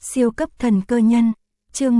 Siêu cấp thần cơ nhân, chương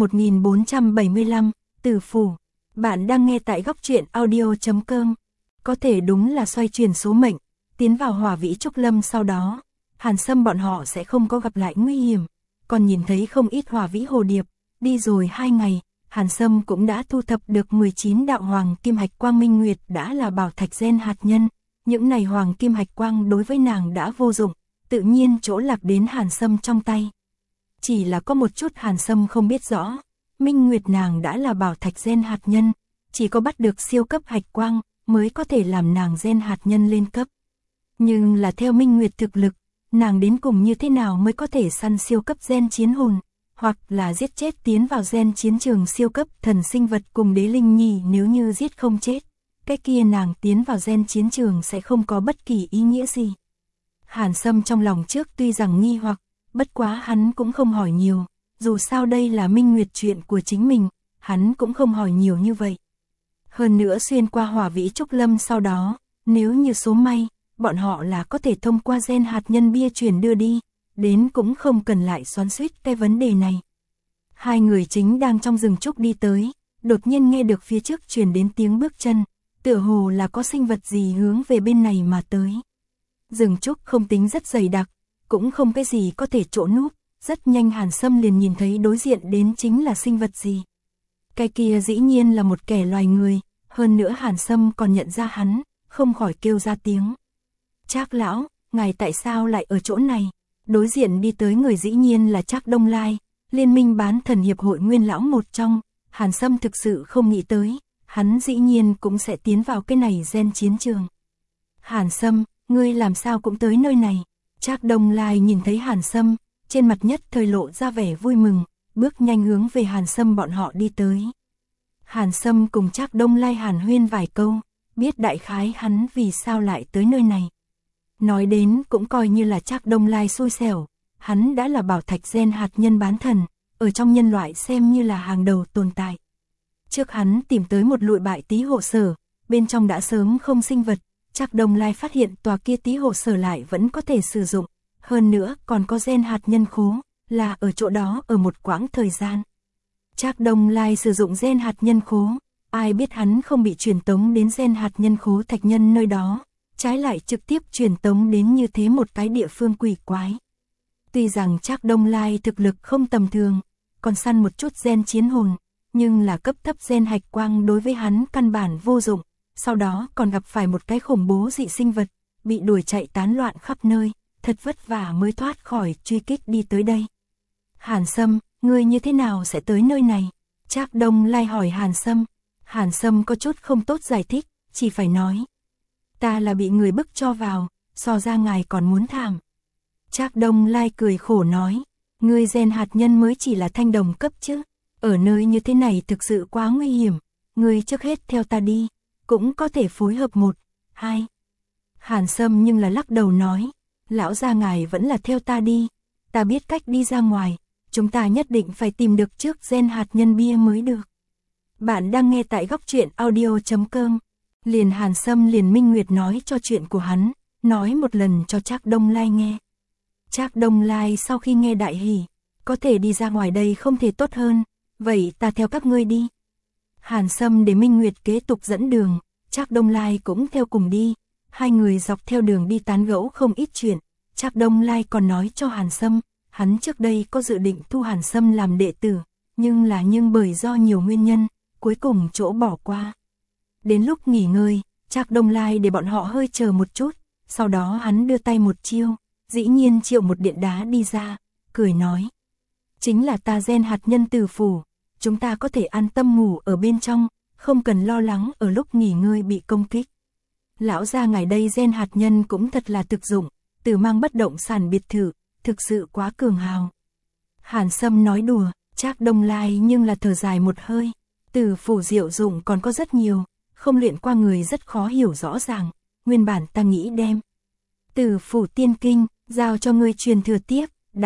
1475, Tử Phủ. Bạn đang nghe tại góc truyện audio.com. Có thể đúng là xoay chuyển số mệnh, tiến vào Hỏa Vĩ Trúc Lâm sau đó, Hàn Sâm bọn họ sẽ không có gặp lại nguy hiểm, còn nhìn thấy không ít Hỏa Vĩ hồ điệp. Đi rồi 2 ngày, Hàn Sâm cũng đã thu thập được 19 đạo hoàng kim hạch quang minh nguyệt đã là bảo thạch gen hạt nhân. Những này hoàng kim hạch quang đối với nàng đã vô dụng, tự nhiên chỗ lạc đến Hàn Sâm trong tay. Chỉ là có một chút Hàn Sâm không biết rõ, minh nguyệt nàng đã là bảo thạch gen hạt nhân, chỉ có bắt được siêu cấp hạch quang mới có thể làm nàng gen hạt nhân lên cấp. Nhưng là theo minh nguyệt thực lực, nàng đến cùng như thế nào mới có thể săn siêu cấp gen chiến hồn, hoặc là giết chết tiến vào gen chiến trường siêu cấp thần sinh vật cùng đế linh nhì. Nếu như giết không chết, cái kia nàng tiến vào gen chiến trường sẽ không có bất kỳ ý nghĩa gì. Hàn Sâm trong lòng trước tuy rằng nghi hoặc, bất quá hắn cũng không hỏi nhiều, dù sao đây là minh nguyệt chuyện của chính mình, hắn cũng không hỏi nhiều như vậy. Hơn nữa xuyên qua Hỏa Vĩ Trúc Lâm sau đó, nếu như số may, bọn họ là có thể thông qua gen hạt nhân bia chuyển đưa đi, đến cũng không cần lại xoắn xuýt cái vấn đề này. Hai người chính đang trong rừng trúc đi tới, đột nhiên nghe được phía trước truyền đến tiếng bước chân, tựa hồ là có sinh vật gì hướng về bên này mà tới. Rừng trúc không tính rất dày đặc, cũng không cái gì có thể chỗ núp, rất nhanh Hàn Sâm liền nhìn thấy đối diện đến chính là sinh vật gì. Cái kia dĩ nhiên là một kẻ loài người, hơn nữa Hàn Sâm còn nhận ra hắn, không khỏi kêu ra tiếng. Trác lão, ngài tại sao lại ở chỗ này? Đối diện đi tới người dĩ nhiên là Trác Đông Lai, Liên minh bán thần hiệp hội nguyên lão một trong. Hàn Sâm thực sự không nghĩ tới, hắn dĩ nhiên cũng sẽ tiến vào cái này gen chiến trường. Hàn Sâm, ngươi làm sao cũng tới nơi này? Trác Đông Lai nhìn thấy Hàn Sâm, trên mặt nhất thời lộ ra vẻ vui mừng, bước nhanh hướng về Hàn Sâm bọn họ đi tới. Hàn Sâm cùng Trác Đông Lai hàn huyên vài câu, biết đại khái hắn vì sao lại tới nơi này. Nói đến cũng coi như là Trác Đông Lai xui xẻo, hắn đã là bảo thạch gen hạt nhân bán thần, ở trong nhân loại xem như là hàng đầu tồn tại. Trước hắn tìm tới một lụi bại tí hộ sở, bên trong đã sớm không sinh vật, Trác Đông Lai phát hiện tòa kia tí hộ sở lại vẫn có thể sử dụng, hơn nữa còn có gen hạt nhân khố, là ở chỗ đó ở một quãng thời gian. Trác Đông Lai sử dụng gen hạt nhân khố, ai biết hắn không bị truyền tống đến gen hạt nhân khố thạch nhân nơi đó, trái lại trực tiếp truyền tống đến như thế một cái địa phương quỷ quái. Tuy rằng Trác Đông Lai thực lực không tầm thường, còn săn một chút gen chiến hồn, nhưng là cấp thấp gen hạch quang đối với hắn căn bản vô dụng, sau đó còn gặp phải một cái khủng bố dị sinh vật, bị đuổi chạy tán loạn khắp nơi, thật vất vả mới thoát khỏi truy kích đi tới đây. Hàn Sâm, ngươi như thế nào sẽ tới nơi này? Trác Đông Lai hỏi Hàn Sâm. Hàn Sâm có chút không tốt giải thích, chỉ phải nói. Ta là bị người bức cho vào, so ra ngài còn muốn thảm. Trác Đông Lai cười khổ nói, ngươi gen hạt nhân mới chỉ là thanh đồng cấp chứ, ở nơi như thế này thực sự quá nguy hiểm, ngươi trước hết theo ta đi, cũng có thể phối hợp 1, 2. Hàn Sâm nhưng là lắc đầu nói, lão gia ngài vẫn là theo ta đi, ta biết cách đi ra ngoài, chúng ta nhất định phải tìm được trước gen hạt nhân bia mới được. Bạn đang nghe tại góc truyện audio.com. Liền Hàn Sâm liền minh nguyệt nói cho chuyện của hắn, nói một lần cho Trác Đông Lai nghe. Trác Đông Lai sau khi nghe đại hỉ, có thể đi ra ngoài đây không thể tốt hơn, vậy ta theo các ngươi đi. Hàn Sâm để minh nguyệt kế tục dẫn đường, Trác Đông Lai cũng theo cùng đi, hai người dọc theo đường đi tán gẫu không ít chuyện. Trác Đông Lai còn nói cho Hàn Sâm, hắn trước đây có dự định thu Hàn Sâm làm đệ tử, nhưng bởi do nhiều nguyên nhân, cuối cùng chỗ bỏ qua. Đến lúc nghỉ ngơi, Trác Đông Lai để bọn họ hơi chờ một chút, sau đó hắn đưa tay một chiêu, dĩ nhiên triệu một điện đá đi ra, cười nói. Chính là ta gen hạt nhân Tử Phủ, chúng ta có thể an tâm ngủ ở bên trong, không cần lo lắng ở lúc nghỉ ngơi bị công kích. Lão gia ngài đây gen hạt nhân cũng thật là thực dụng, Tử Mang bất động sản biệt thự, thực sự quá cường hào. Hàn Sâm nói đùa, Trác Đông Lai nhưng là thở dài một hơi, Tử Phủ diệu dụng còn có rất nhiều, không luyện qua người rất khó hiểu rõ ràng, nguyên bản ta nghĩ đem Tử Phủ tiên kinh, giao cho ngươi truyền thừa tiếp,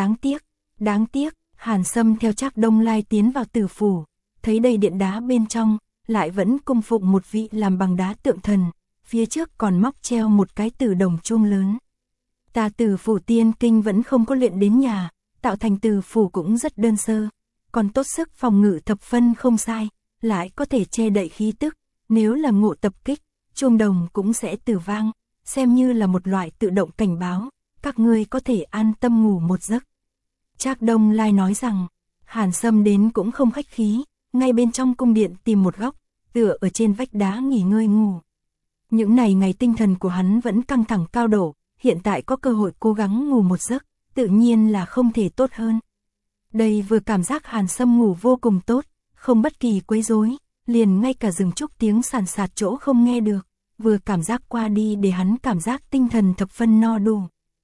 đáng tiếc, Hàn Sâm theo Trác Đông Lai tiến vào Tử Phủ, thấy đầy điện đá bên trong, lại vẫn cung phụng một vị làm bằng đá tượng thần, phía trước còn móc treo một cái tử đồng chuông lớn. Ta Tử Phủ tiên kinh vẫn không có luyện đến nhà, tạo thành tử phủ cũng rất đơn sơ, còn tốt sức phòng ngự thập phân không sai, lại có thể che đậy khí tức, nếu là ngộ tập kích, chuông đồng cũng sẽ tử vang, xem như là một loại tự động cảnh báo, các ngươi có thể an tâm ngủ một giấc. Trác Đông Lai nói rằng, Hàn Sâm đến cũng không khách khí, ngay bên trong cung điện tìm một góc, tựa ở trên vách đá nghỉ ngơi ngủ. Những này ngày tinh thần của hắn vẫn căng thẳng cao độ, hiện tại có cơ hội cố gắng ngủ một giấc, tự nhiên là không thể tốt hơn. Đây vừa cảm giác Hàn Sâm ngủ vô cùng tốt, không bất kỳ quấy rối, liền ngay cả rừng trúc tiếng sàn sạt chỗ không nghe được, vừa cảm giác qua đi để hắn cảm giác tinh thần thập phân no đủ.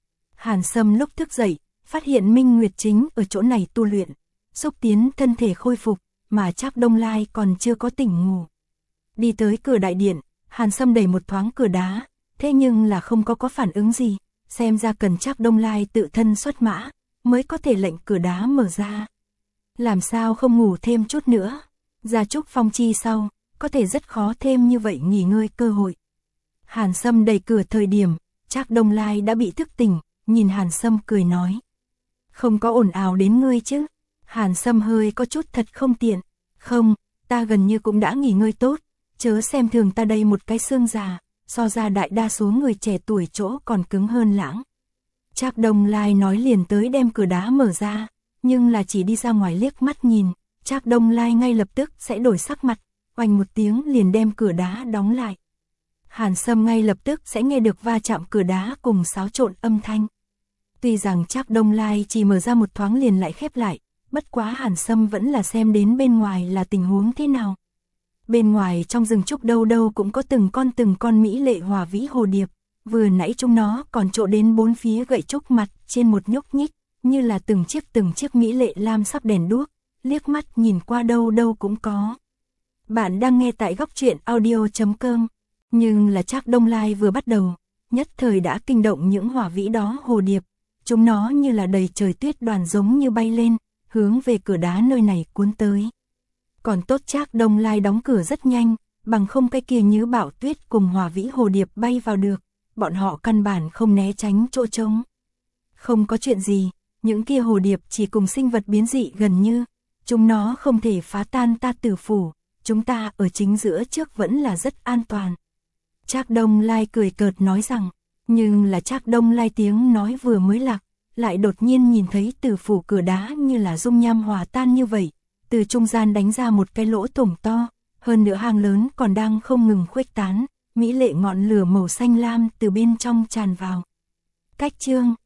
Hàn Sâm lúc thức dậy, phát hiện Minh Nguyệt chính ở chỗ này tu luyện, xúc tiến thân thể khôi phục, mà Trác Đông Lai còn chưa có tỉnh ngủ. Đi tới cửa đại điện, Hàn Sâm đẩy một thoáng cửa đá, thế nhưng là không có phản ứng gì, xem ra cần Trác Đông Lai tự thân xuất mã, mới có thể lệnh cửa đá mở ra. Làm sao không ngủ thêm chút nữa, ra Trúc Phong chi sau, có thể rất khó thêm như vậy nghỉ ngơi cơ hội. Hàn Sâm đẩy cửa thời điểm, Trác Đông Lai đã bị thức tỉnh, nhìn Hàn Sâm cười nói. Không có ồn ào đến ngươi chứ? Hàn Sâm hơi có chút thật không tiện. Không, ta gần như cũng đã nghỉ ngơi tốt, chớ xem thường ta đây một cái xương già, so ra đại đa số người trẻ tuổi chỗ còn cứng hơn lãng. Trác Đông Lai nói liền tới đem cửa đá mở ra, nhưng là chỉ đi ra ngoài liếc mắt nhìn, Trác Đông Lai ngay lập tức sẽ đổi sắc mặt, oanh một tiếng liền đem cửa đá đóng lại. Hàn Sâm ngay lập tức sẽ nghe được va chạm cửa đá cùng xáo trộn âm thanh. Tuy rằng Trác Đông Lai chỉ mở ra một thoáng liền lại khép lại, bất quá Hàn Sâm vẫn là xem đến bên ngoài là tình huống thế nào. Bên ngoài trong rừng trúc đâu đâu cũng có từng con mỹ lệ hòa vĩ hồ điệp, vừa nãy chúng nó còn trộ đến bốn phía gậy trúc mặt trên một nhúc nhích, như là từng chiếc mỹ lệ lam sắc đèn đuốc, liếc mắt nhìn qua đâu đâu cũng có. Bạn đang nghe tại góc truyện audio.com, nhưng là Trác Đông Lai vừa bắt đầu, nhất thời đã kinh động những hỏa vĩ đó hồ điệp, chúng nó như là đầy trời tuyết đoàn giống như bay lên, hướng về cửa đá nơi này cuốn tới. Còn tốt Trác Đông Lai đóng cửa rất nhanh, bằng không cái kia như bão tuyết cùng hỏa vĩ hồ điệp bay vào được, bọn họ căn bản không né tránh chỗ trống. Không có chuyện gì, những kia hồ điệp chỉ cùng sinh vật biến dị gần như, chúng nó không thể phá tan ta tử phủ, chúng ta ở chính giữa trước vẫn là rất an toàn. Trác Đông Lai cười cợt nói rằng, nhưng là Trác Đông Lai tiếng nói vừa mới lạc, lại đột nhiên nhìn thấy tử phủ cửa đá như là dung nham hòa tan như vậy, từ trung gian đánh ra một cái lỗ thủng to, hơn nữa hang lớn còn đang không ngừng khuếch tán, mỹ lệ ngọn lửa màu xanh lam từ bên trong tràn vào. Cách chương